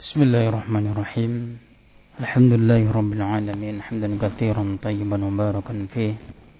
Bismillahirrahmanirrahim. Alhamdulillahirabbil alamin, hamdan katsiran tayyiban mubarakan fih.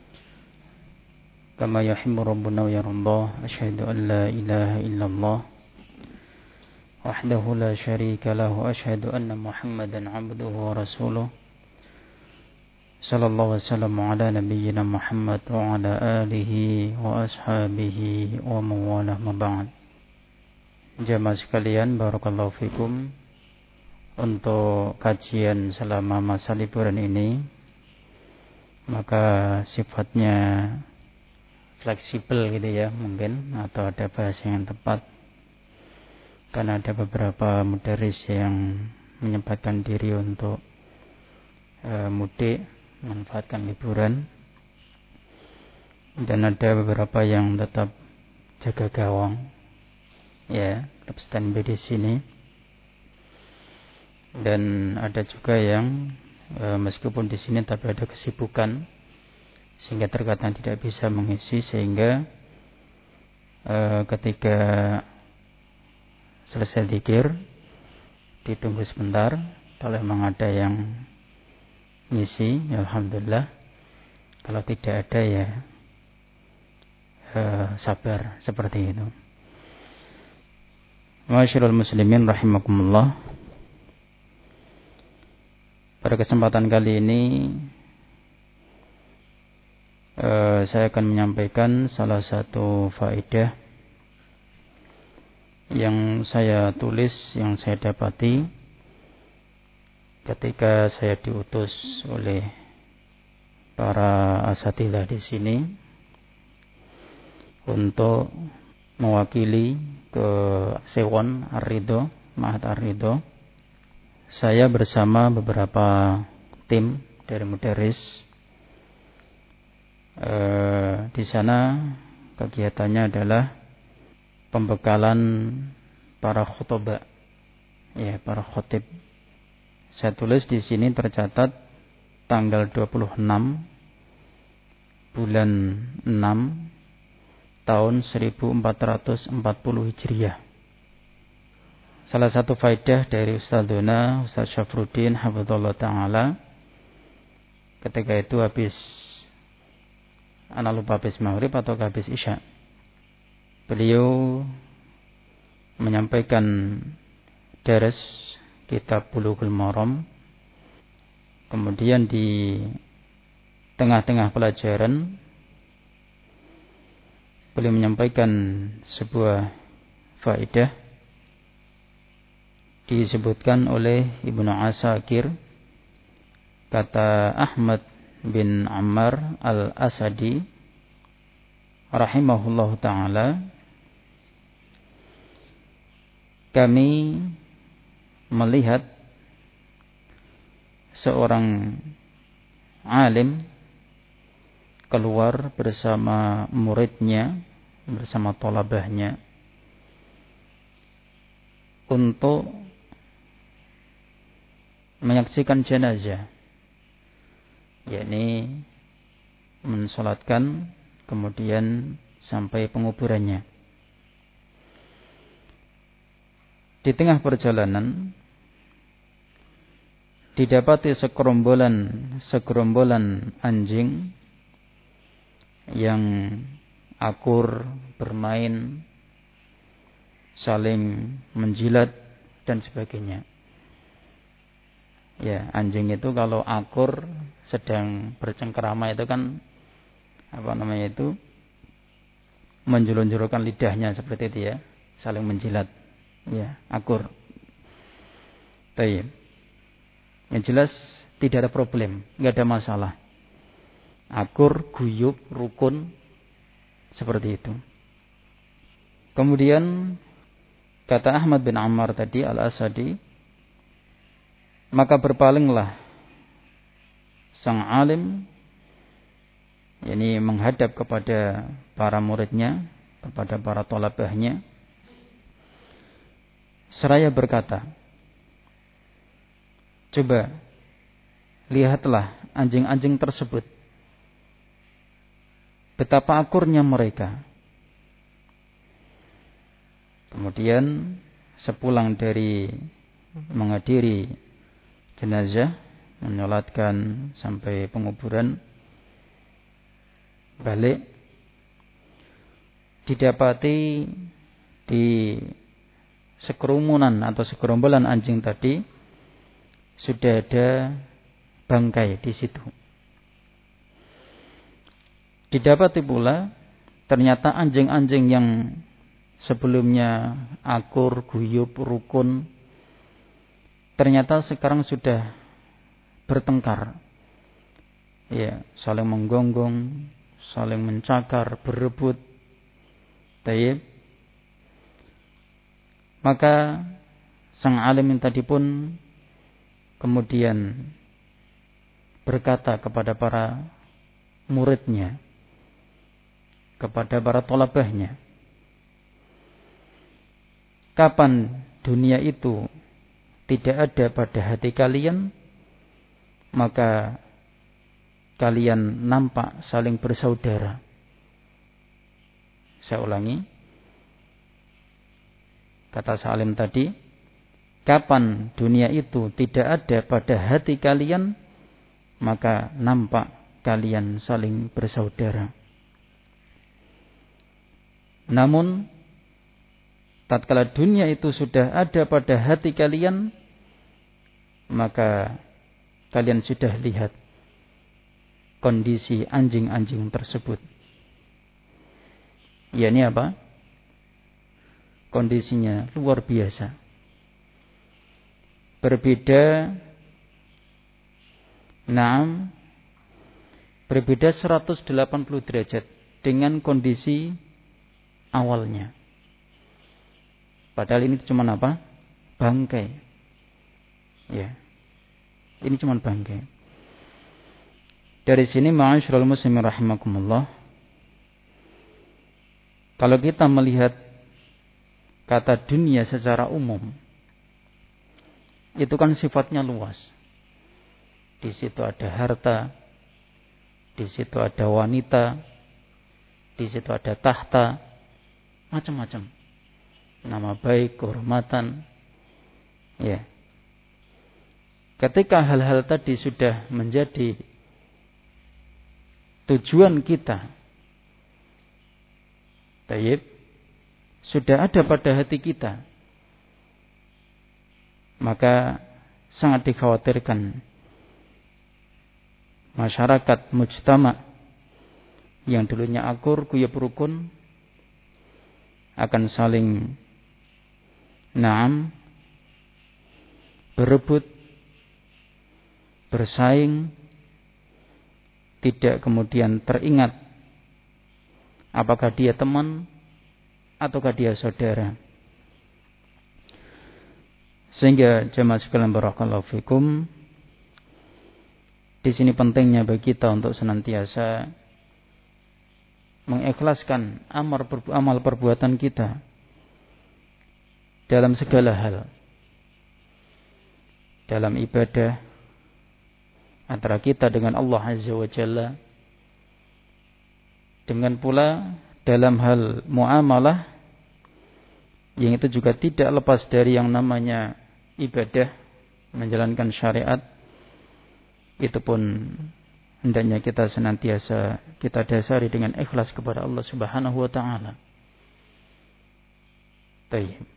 Kama yuhibbu rabbuna wa yarda. Asyhadu an la ilaha illallah wahdahu la syarika lahu, asyhadu anna Muhammadan 'abduhu wa rasuluh. Sallallahu wasallam ala nabiyyina Muhammad wa ala alihi wa ashabihi wa mawalah ma ba'd. Jamaah sekalian, barakallahu fikum. Untuk kajian selama masa liburan ini, maka sifatnya fleksibel gitu ya mungkin, atau ada bahasa yang tepat, karena ada beberapa mudaris yang menyempatkan diri untuk mudik, memanfaatkan liburan, dan ada beberapa yang tetap jaga gawang ya, tetap standby di sini. Dan ada juga yang meskipun di sini tapi ada kesibukan sehingga terkadang tidak bisa mengisi, sehingga ketika selesai zikir ditunggu sebentar. Kalau memang ada yang ngisi ya alhamdulillah, kalau tidak ada ya sabar, seperti itu. Ma'asyiral muslimin rahimakumullah. Pada kesempatan kali ini saya akan menyampaikan salah satu faedah yang saya tulis, yang saya dapati ketika saya diutus oleh para asatidzah di sini untuk mewakili ke Sewon Ar-Ridho, Ma'had Ar-Ridho. Saya bersama beberapa tim dari mudaris. Di sana kegiatannya adalah pembekalan para khutbah, ya, para khotib. Saya tulis di sini tercatat tanggal 26 bulan 6 tahun 1440 Hijriah. Salah satu faedah dari Ustadzuna Ustadz Syafruddin hafizallahu ta'ala, ketika itu habis, ana lupa habis maghrib atau habis isya, beliau menyampaikan daras kitab Bulughul Maram. Kemudian di tengah-tengah pelajaran beliau menyampaikan sebuah faedah. Disebutkan oleh Ibnu Asakir, kata Ahmad bin Ammar al-Asadi rahimahullahu ta'ala, kami melihat seorang alim keluar bersama muridnya, bersama thalabahnya, untuk menyaksikan jenazah, yakni mensolatkan kemudian sampai penguburannya. Di tengah perjalanan didapati segerombolan anjing yang akur bermain, saling menjilat dan sebagainya. Ya, anjing itu kalau akur sedang bercengkerama itu kan menjulur-julurkan lidahnya seperti itu ya, saling menjilat. Ya, akur. Baik. Yang jelas tidak ada problem, enggak ada masalah. Akur, guyub, rukun, seperti itu. Kemudian kata Ahmad bin Ammar tadi al-Asadi, maka berpalinglah sang alim, yakni menghadap kepada para muridnya, kepada para thalabahnya, seraya berkata, coba lihatlah anjing-anjing tersebut, betapa akurnya mereka. Kemudian sepulang dari menghadiri jenazah, menyolatkan sampai penguburan, balik, didapati di sekerumunan atau segerombolan anjing tadi sudah ada bangkai di situ. Didapati pula ternyata anjing-anjing yang sebelumnya akur, guyup, rukun, ternyata sekarang sudah bertengkar. Ya, saling menggonggong, saling mencakar, berebut. Taib. Maka sang alim yang tadi pun kemudian berkata kepada para muridnya, kepada para thalabahnya, kapan dunia itu tidak ada pada hati kalian, maka kalian nampak saling bersaudara. Saya ulangi, kata Salim tadi, kapan dunia itu tidak ada pada hati kalian, maka nampak kalian saling bersaudara. Namun tatkala dunia itu sudah ada pada hati kalian, maka kalian sudah lihat kondisi anjing-anjing tersebut. Ya, ini apa? Kondisinya luar biasa. Berbeda, berbeda 180 derajat dengan kondisi awalnya. Padahal ini cuma apa? Bangkai. Ya. Ini cuma bangkai. Dari sini ma'asyiral muslimin rahimakumullah, kalau kita melihat kata dunia secara umum, itu kan sifatnya luas. Di situ ada harta, di situ ada wanita, di situ ada tahta, macam-macam. Nama baik, kehormatan. Ya. Ketika hal-hal tadi sudah menjadi tujuan kita, tayyib, sudah ada pada hati kita, maka sangat dikhawatirkan masyarakat mujtama yang dulunya akur, guyub, rukun akan saling berebut, bersaing, tidak kemudian teringat apakah dia teman ataukah dia saudara. Sehingga jemaah sekalian barakallahu fikum, di sini pentingnya bagi kita untuk senantiasa mengikhlaskan amal perbuatan kita dalam segala hal. Dalam ibadah antara kita dengan Allah Azza wa Jalla, dengan pula dalam hal muamalah yang itu juga tidak lepas dari yang namanya ibadah, menjalankan syariat. Itu pun hendaknya kita senantiasa kita dasari dengan ikhlas kepada Allah Subhanahu wa taala. Tayyib.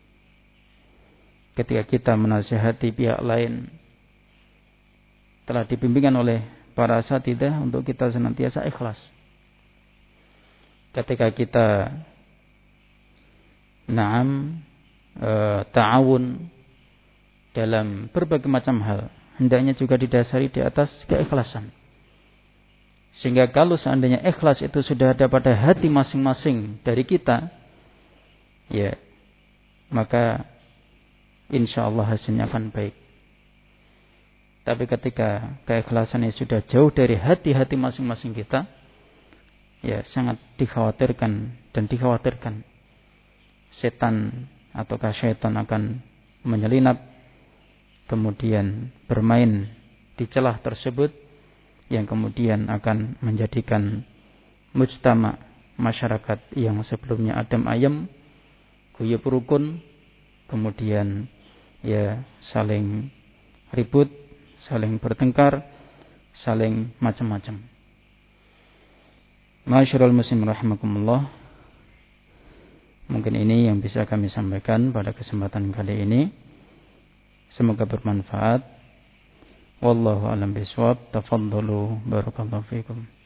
Ketika kita menasihati pihak lain, telah dibimbingan oleh para asatidzah untuk kita senantiasa ikhlas. Ketika kita ta'awun dalam berbagai macam hal, hendaknya juga didasari di atas keikhlasan. Sehingga kalau seandainya ikhlas itu sudah ada pada hati masing-masing dari kita, ya, maka insyaallah hasilnya akan baik. Tapi ketika keikhlasannya sudah jauh dari hati-hati masing-masing kita, ya sangat dikhawatirkan setan ataukah syaitan akan menyelinap kemudian bermain di celah tersebut yang kemudian akan menjadikan mujtama, masyarakat yang sebelumnya adem ayem, guyub rukun, kemudian ya saling ribut, saling bertengkar, saling macam-macam. Ma'asyiral muslimin rahimakumullah, mungkin ini yang bisa kami sampaikan pada kesempatan kali ini. Semoga bermanfaat. Wallahu a'lam bishawab. Tafadhalu, barakallahu fikum.